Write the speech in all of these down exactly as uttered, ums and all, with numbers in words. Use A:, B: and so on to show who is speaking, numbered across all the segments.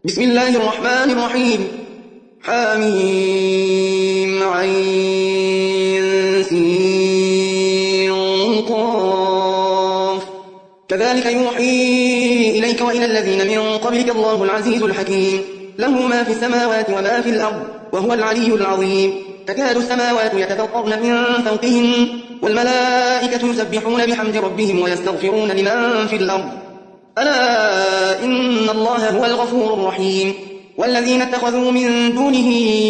A: بسم الله الرحمن الرحيم. حميم عين سين قاف. كذلك يوحي إليك وإلى الذين من قبلك الله العزيز الحكيم، له ما في السماوات وما في الأرض، وهو العلي العظيم. تكاد السماوات يتفطرن من فوقهن، والملائكة يسبحون بحمد ربهم ويستغفرون لمن في الأرض. ألا إن الله هو الغفور الرحيم. والذين اتخذوا من دونه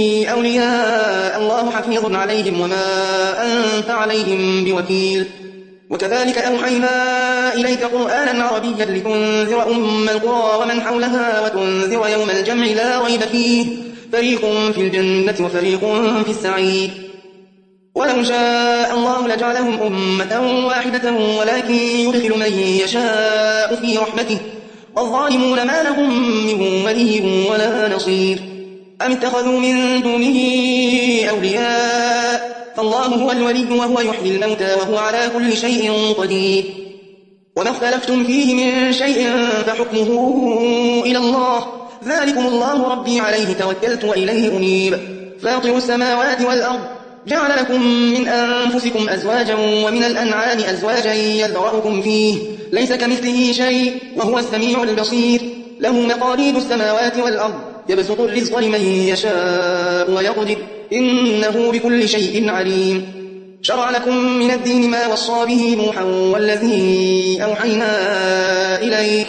A: أولياء الله حفيظ عليهم وما أنت عليهم بوكيل. وكذلك أوحينا إليك قرآنا عربيا لتنذر أم القرى ومن حولها وتنذر يوم الجمع لا ريب فيه، فريق في الجنة وفريق في السعير. ولو شاء الله لجعلهم أمة واحدة ولكن يدخل من يشاء في رحمته، والظالمون ما لهم من ولي ولا نصير. أم اتخذوا من دونه أولياء، فالله هو الولي وهو يحيي الموتى وهو على كل شيء قدير. وما اختلفتم فيه من شيء فحكمه إلى الله، ذلكم الله ربي عليه توكلت وإليه أنيب. فاطر السماوات والأرض، جعل لكم من أنفسكم أزواجا ومن الأنعام أزواجا يذرأكم فيه، ليس كمثله شيء وهو السميع البصير. له مقاليد السماوات والأرض، يبسط الرزق لمن يشاء ويقدر، إنه بكل شيء عليم. شرع لكم من الدين ما وصى به نوحا والذي أوحينا إليك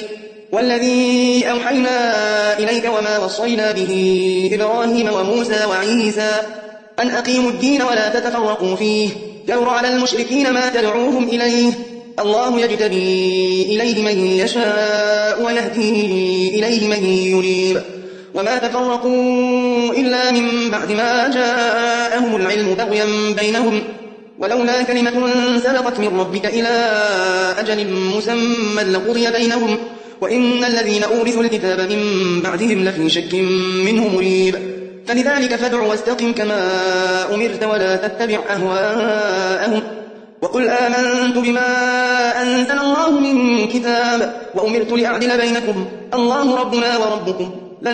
A: والذي أوحينا إليك وما وصينا به إبراهيم وموسى وعيسى، أن أقيموا الدين ولا تتفرقوا فيه، كبر على المشركين ما تدعوهم إليه. الله يجتبي إليه من يشاء ويهدي إليه من ينيب. وما تفرقوا إلا من بعد ما جاءهم العلم بغيا بينهم، ولولا كلمة سبقت من ربك إلى أجل مسمى لقضي بينهم، وإن الذين أورثوا الكتاب من بعدهم لفي شك منه مريب. فلذلك فادع واستقم كما أمرت ولا تتبع أهواءهم، وقل آمنت بما أنزل الله من كتاب وأمرت لأعدل بينكم، الله ربنا وربكم،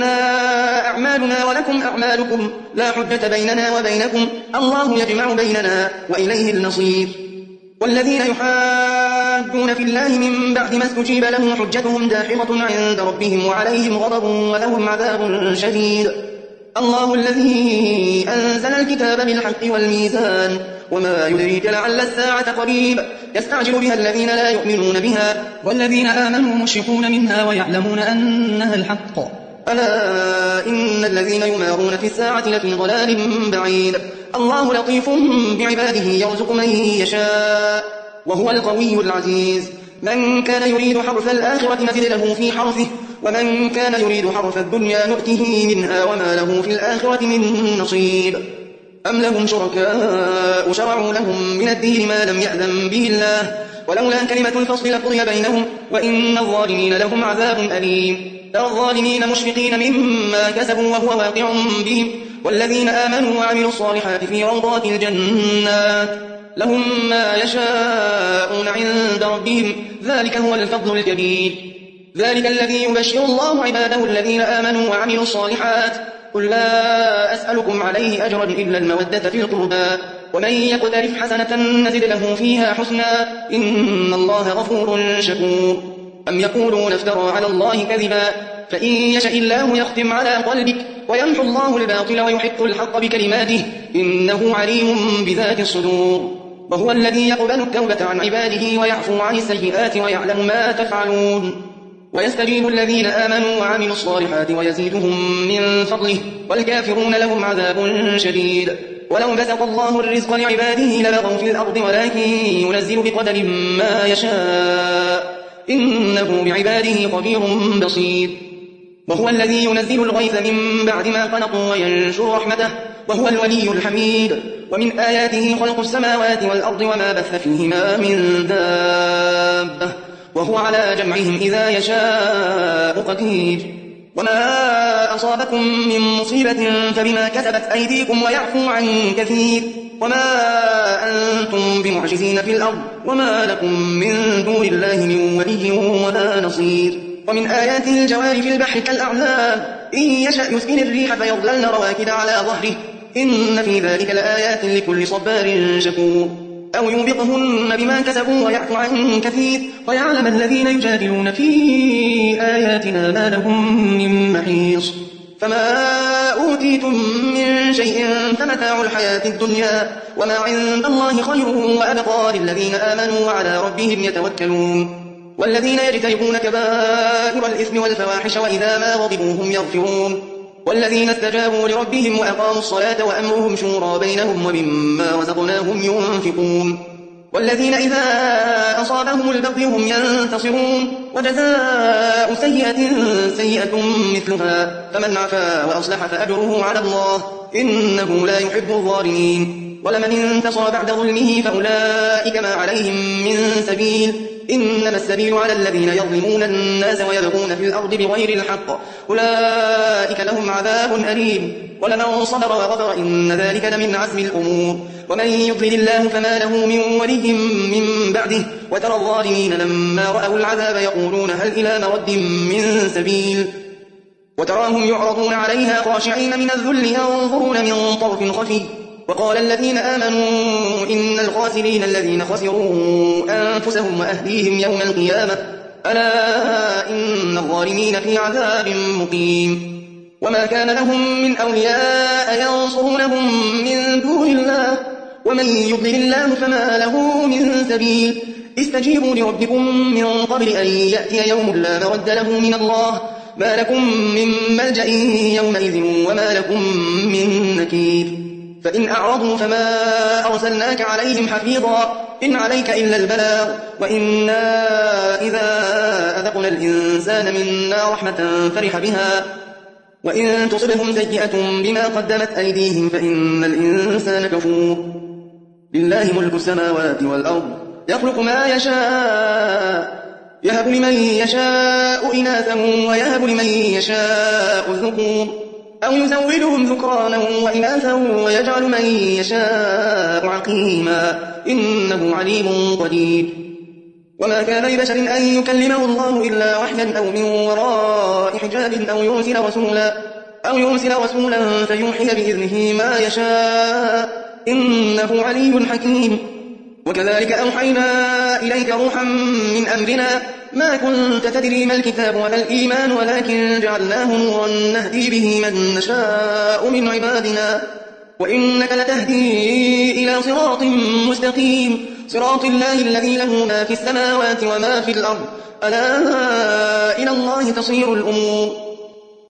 A: لنا أعمالنا ولكم أعمالكم، لا حجة بيننا وبينكم، الله يجمع بيننا وإليه المصير. والذين يحادون في الله من بعد ما استجيب له حجتهم داحضة عند ربهم وعليهم غضب ولهم عذاب شديد. الله الذي أنزل الكتاب بالحق والميزان، وما يدريك لعل الساعة قريب، يستعجل بها الذين لا يؤمنون بها، والذين آمنوا مشفقون منها ويعلمون أنها الحق. ألا إن الذين يمارون في الساعة لفي ضلال بعيد. الله لطيف بعباده يرزق من يشاء، وهو القوي العزيز. من كان يريد حرث الآخرة نزد له في حرثه، ومن كان يريد حرث الدنيا نؤته منها وما له في الآخرة من نصيب. أم لهم شركاء شرعوا لهم من الدين ما لم يأذن به الله، ولولا كلمة الفصل لقضي بينهم، وإن الظالمين لهم عذاب أليم. ترى الظالمين مشفقين مما كسبوا وهو واقع بهم، والذين آمنوا وعملوا الصالحات في روضات الجنات، لهم ما يشاءون عند ربهم، ذلك هو الفضل الكبير. ذلك الذي يبشر الله عباده الذين آمنوا وعملوا الصالحات. قل لا أسألكم عليه أجرا إلا المودة في القربى، ومن يقترف حسنة نزد له فيها حسنا، إن الله غفور شكور. أم يقولون افترى على الله كذبا، فإن يشأ الله يختم على قلبك ويمحو الله الباطل ويحق الحق بكلماته، إنه عليم بذات الصدور. وهو الذي يقبل التوبة عن عباده ويعفو عن السيئات ويعلم ما تفعلون. ويستجيب الذين آمنوا وعملوا الصالحات ويزيدهم من فضله، والكافرون لهم عذاب شديد. ولو بسط الله الرزق لعباده لبغوا في الأرض ولكن ينزل بقدر ما يشاء، إنه بعباده خبير بصير. وهو الذي ينزل الغيث من بعد ما قنطوا وينشر رحمته، وهو الولي الحميد. ومن آياته خلق السماوات والأرض وما بث فيهما من دابة، وهو على جمعهم إذا يشاء قدير. وما أصابكم من مصيبة فبما كسبت أيديكم ويعفو عن كثير، وما أنتم بمعجزين في الأرض، وما لكم من دون الله من ولي ولا نصير. ومن آياته الجوار في البحر كالأعلام إن يشأ يسكن الريح فيظللن رواكد على ظهره إن في ذلك لآيات لكل صبار شكور أو يوبقهن بما كسبوا ويعفو عن كثير ويعلم الذين يجادلون في آياتنا ما لهم من محيص فما أوتيتم من شيء فمتاع الحياة الدنيا وما عند الله خير وأبقى للذين آمنوا وعلى ربهم يتوكلون والذين يجتنبون كبائر الإثم والفواحش وإذا ما غضبوا هم يغفرون والذين استجابوا لربهم وأقاموا الصلاة وأمرهم شورى بينهم ومما رزقناهم ينفقون والذين إذا أصابهم البغي هم ينتصرون وجزاء سيئة سيئة مثلها فمن عفا وأصلح فأجره على الله إنه لا يحب الظالمين ولمن انتصر بعد ظلمه فأولئك ما عليهم من سبيل إنما السبيل على الذين يظلمون الناس ويبغون في الأرض بغير الحق أولئك لهم عذاب أليم ولمن صبر وغفر إن ذلك لمن عزم الأمور ومن يضلل الله فما له من ولي من بعده وترى الظالمين لما رأوا العذاب يقولون هل إلى مرد من سبيل وتراهم يعرضون عليها خاشعين من الذل ينظرون من طرف خفي وقال الذين آمنوا إن الخاسرين الذين خسروا أنفسهم وأهليهم يوم القيامة ألا إن الظالمين في عذاب مقيم وما كان لهم من أولياء ينصرونهم من دون الله ومن يضلل الله فما له من سبيل استجيبوا لربكم من قبل أن يأتي يوم لا مرد له من الله ما لكم من ملجأ يومئذ وما لكم من نكير فإن أعرضوا فما أرسلناك عليهم حفيظا إن عليك إلا البلاغ وإنا إذا أذقنا الإنسان منا رحمة فرح بها وإن تصبهم سيئة بما قدمت أيديهم فإن الإنسان كفور لله ملك السماوات والأرض يخلق ما يشاء يهب لمن يشاء إناثا ويهب لمن يشاء الذكور أو يزودهم ذكرانا وإناثا ويجعل من يشاء عقيما إنه عليم قدير وما كان لبشر أن يكلمه الله إلا وحيا أو من وراء حجاب أو يرسل رسولا أو يرسل رسولا فيوحي بإذنه ما يشاء إنه علي حكيم وكذلك أوحينا إليك روحا من أمرنا ما كنت تدري ما الكتاب ولا الإيمان ولكن جعلناه نورا نهدي به من نشاء من عبادنا وإنك لتهدي إلى صراط مستقيم صراط الله الذي له ما في السماوات وما في الأرض ألا إلى الله تصير الأمور